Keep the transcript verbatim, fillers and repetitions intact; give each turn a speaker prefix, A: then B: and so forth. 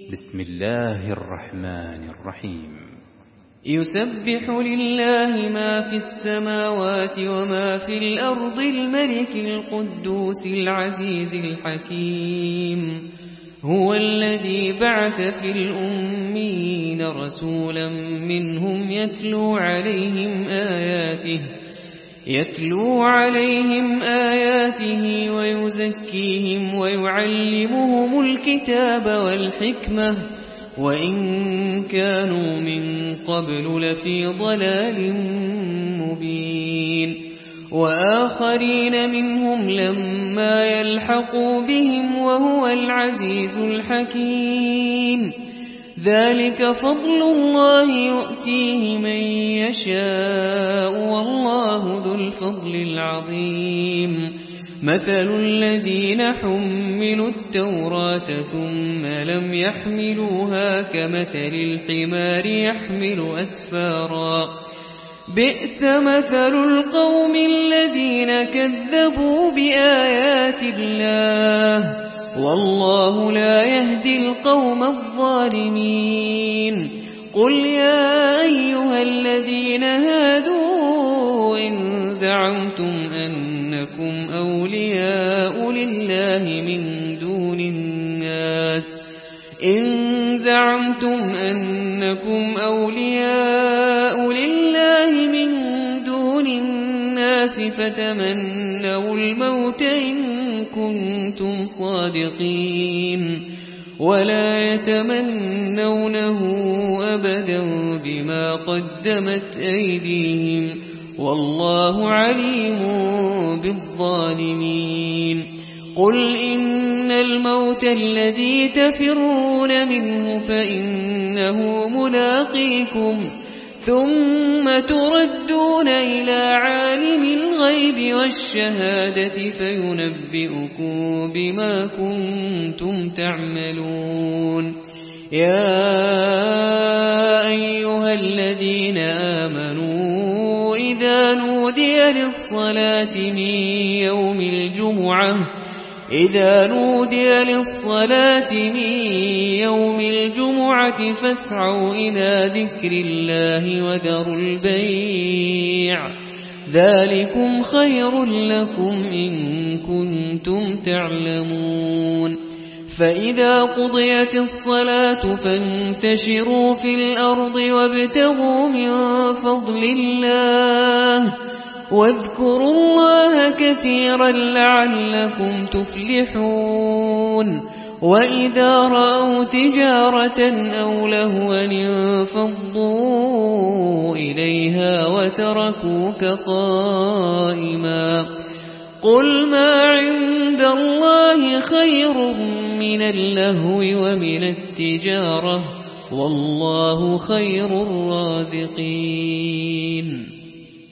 A: بسم الله الرحمن الرحيم.
B: يسبح لله ما في السماوات وما في الأرض الملك القدوس العزيز الحكيم. هو الذي بعث في الأمين رسولا منهم يتلو عليهم آياته يتلو عليهم آياته ويزكيهم ويعلمهم الكتاب والحكمة وإن كانوا من قبل لفي ضلال مبين. وآخرين منهم لما يلحقوا بهم وهو العزيز الحكيم. ذلك فضل الله يؤتيه من يشاء والله ذو الفضل العظيم. مثل الذين حملوا التوراة ثم لم يحملوها كمثل الحمار يحمل أسفارا بئس مثل القوم الذين كذبوا بآيات الله والله لا يهدي القوم الظالمين. قل يا أيها الذين هادوا إن زعمتم أنكم أولياء لله من دون الناس إن زعمتم أنكم أولياء لله من دون الناس فتمنوا الموت إن كنتم صادقين ولا يتمنونه أبدا بما قدمت أيديهم والله عليم بالظالمين. قل إن الموت الذي تفرون منه فإنه ملاقيكم ثم تردون إلى عالم الغيب والشهادة فينبئكم بما كنتم تعملون. يا أيها الذين آمنوا إذا نودي للصلاة من يوم الجمعة إذا نودي للصلاة من يوم الجمعة فاسعوا إلى ذكر الله وذروا البيع ذلكم خير لكم إن كنتم تعلمون. فإذا قضيت الصلاة فانتشروا في الأرض وابتغوا من فضل الله واذكروا الله كثيرا لعلكم تفلحون. وإذا رأوا تجارة أو لهوا انفضوا إليها وتركوك قائما. قل ما عند الله خير من اللهو ومن التجارة والله خير الرازقين.